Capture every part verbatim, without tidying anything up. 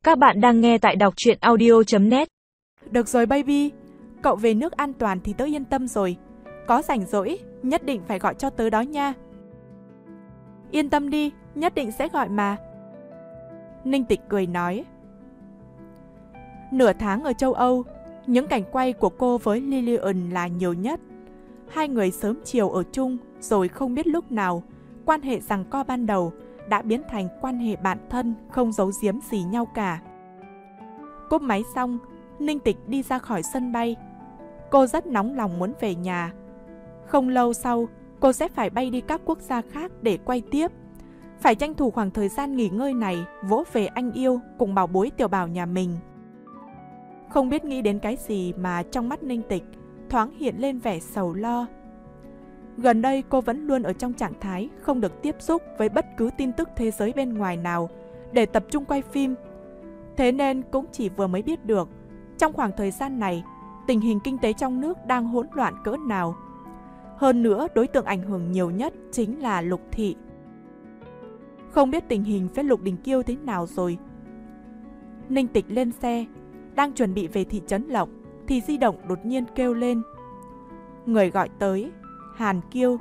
Các bạn đang nghe tại đọc truyện audio chấm net. Được rồi baby, cậu về nước an toàn thì tớ yên tâm rồi. Có rảnh rỗi, nhất định phải gọi cho tớ đó nha. Yên tâm đi, nhất định sẽ gọi mà. Ninh Tịch cười nói. Nửa tháng ở châu Âu, những cảnh quay của cô với Lillian là nhiều nhất. Hai người sớm chiều ở chung, rồi không biết lúc nào, quan hệ giằng co ban đầu đã biến thành quan hệ bạn thân, không giấu giếm gì nhau cả. Cúp máy xong, Ninh Tịch đi ra khỏi sân bay. Cô rất nóng lòng muốn về nhà. Không lâu sau, cô sẽ phải bay đi các quốc gia khác để quay tiếp. Phải tranh thủ khoảng thời gian nghỉ ngơi này, vỗ về anh yêu cùng bảo bối Tiểu Bảo nhà mình. Không biết nghĩ đến cái gì mà trong mắt Ninh Tịch thoáng hiện lên vẻ sầu lo. Gần đây cô vẫn luôn ở trong trạng thái không được tiếp xúc với bất cứ tin tức thế giới bên ngoài nào để tập trung quay phim. Thế nên cũng chỉ vừa mới biết được, trong khoảng thời gian này, tình hình kinh tế trong nước đang hỗn loạn cỡ nào. Hơn nữa, đối tượng ảnh hưởng nhiều nhất chính là Lục Thị. Không biết tình hình với Lục Đình Kiêu thế nào rồi. Ninh Tịch lên xe, đang chuẩn bị về thị trấn Lộc, thì di động đột nhiên kêu lên. Người gọi tới, Hàn Kiêu.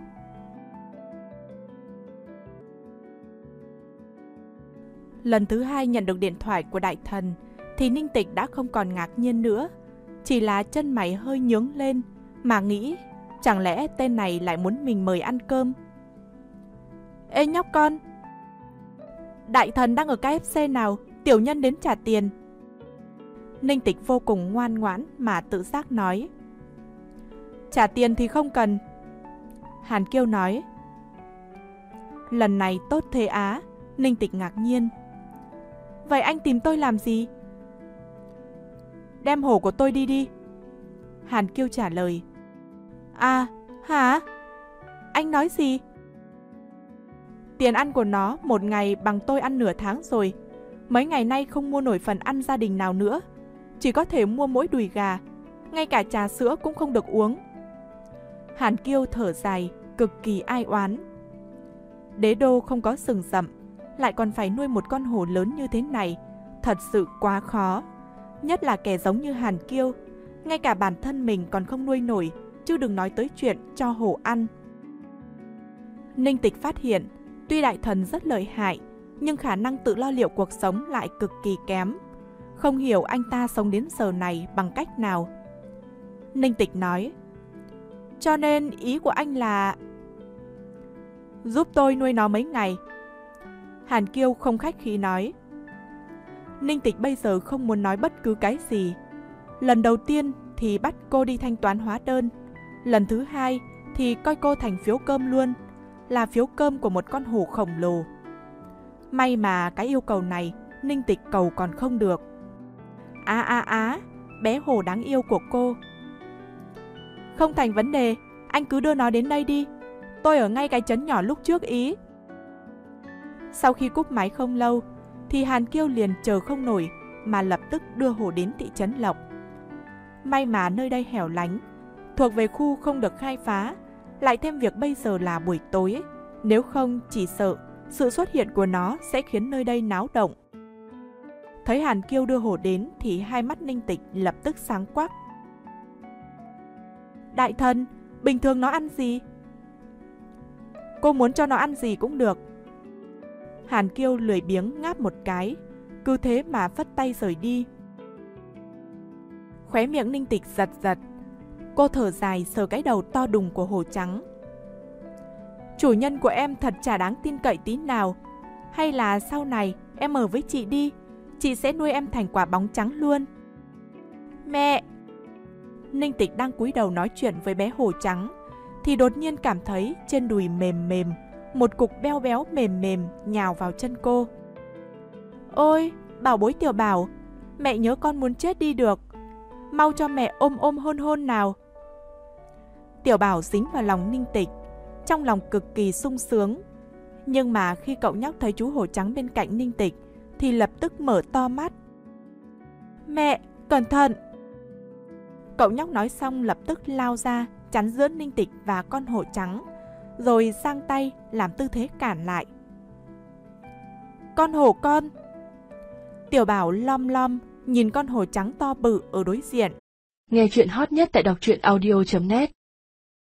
Lần thứ hai nhận được điện thoại của đại thần, thì Ninh Tịch đã không còn ngạc nhiên nữa. Chỉ là chân mày hơi nhướng lên, mà nghĩ, chẳng lẽ tên này lại muốn mình mời ăn cơm. Ê nhóc con, đại thần đang ở ca ép xê nào, tiểu nhân đến trả tiền. Ninh Tịch vô cùng ngoan ngoãn mà tự giác nói. Trả tiền thì không cần. Hàn Kiêu nói. Lần này tốt thế á. Ninh Tịch ngạc nhiên. Vậy anh tìm tôi làm gì? Đem hổ của tôi đi đi. Hàn Kiêu trả lời. À, hả? Anh nói gì? Tiền ăn của nó một ngày bằng tôi ăn nửa tháng rồi. Mấy ngày nay không mua nổi phần ăn gia đình nào nữa, chỉ có thể mua mỗi đùi gà. Ngay cả trà sữa cũng không được uống. Hàn Kiêu thở dài, cực kỳ ai oán. Đế đô không có rừng rậm, lại còn phải nuôi một con hổ lớn như thế này, thật sự quá khó. Nhất là kẻ giống như Hàn Kiêu, ngay cả bản thân mình còn không nuôi nổi, chứ đừng nói tới chuyện cho hổ ăn. Ninh Tịch phát hiện, tuy đại thần rất lợi hại, nhưng khả năng tự lo liệu cuộc sống lại cực kỳ kém. Không hiểu anh ta sống đến giờ này bằng cách nào. Ninh Tịch nói. Cho nên ý của anh là giúp tôi nuôi nó mấy ngày. Hàn Kiêu không khách khí nói. Ninh Tịch bây giờ không muốn nói bất cứ cái gì. Lần đầu tiên thì bắt cô đi thanh toán hóa đơn. Lần thứ hai thì coi cô thành phiếu cơm luôn, là phiếu cơm của một con hổ khổng lồ. May mà cái yêu cầu này Ninh Tịch cầu còn không được. Á á á, bé hổ đáng yêu của cô. Không thành vấn đề, anh cứ đưa nó đến đây đi. Tôi ở ngay cái trấn nhỏ lúc trước ý. Sau khi cúp máy không lâu, thì Hàn Kiêu liền chờ không nổi mà lập tức đưa hổ đến thị trấn Lộc. May mà nơi đây hẻo lánh, thuộc về khu không được khai phá, lại thêm việc bây giờ là buổi tối, nếu không chỉ sợ sự xuất hiện của nó sẽ khiến nơi đây náo động. Thấy Hàn Kiêu đưa hổ đến thì hai mắt Ninh Tịch lập tức sáng quắc. Đại thần, bình thường nó ăn gì? Cô muốn cho nó ăn gì cũng được. Hàn Kiêu lười biếng ngáp một cái, cứ thế mà phất tay rời đi. Khóe miệng Ninh Tịch giật giật. Cô thở dài sờ cái đầu to đùng của hổ trắng. Chủ nhân của em thật chả đáng tin cậy tí nào. Hay là sau này em ở với chị đi, chị sẽ nuôi em thành quả bóng trắng luôn. Mẹ! Ninh Tịch đang cúi đầu nói chuyện với bé hổ trắng, thì đột nhiên cảm thấy trên đùi mềm mềm, một cục béo béo mềm mềm nhào vào chân cô. Ôi, bảo bối Tiểu Bảo, mẹ nhớ con muốn chết đi được. Mau cho mẹ ôm ôm hôn hôn nào. Tiểu Bảo dính vào lòng Ninh Tịch, trong lòng cực kỳ sung sướng. Nhưng mà khi cậu nhóc thấy chú hổ trắng bên cạnh Ninh Tịch, thì lập tức mở to mắt. Mẹ, cẩn thận! Cậu nhóc nói xong lập tức lao ra, chắn giữa Ninh Tịch và con hổ trắng, rồi giang tay làm tư thế cản lại. Con hổ con! Tiểu Bảo lom lom nhìn con hổ trắng to bự ở đối diện. Nghe chuyện hot nhất tại đọc truyện audio chấm net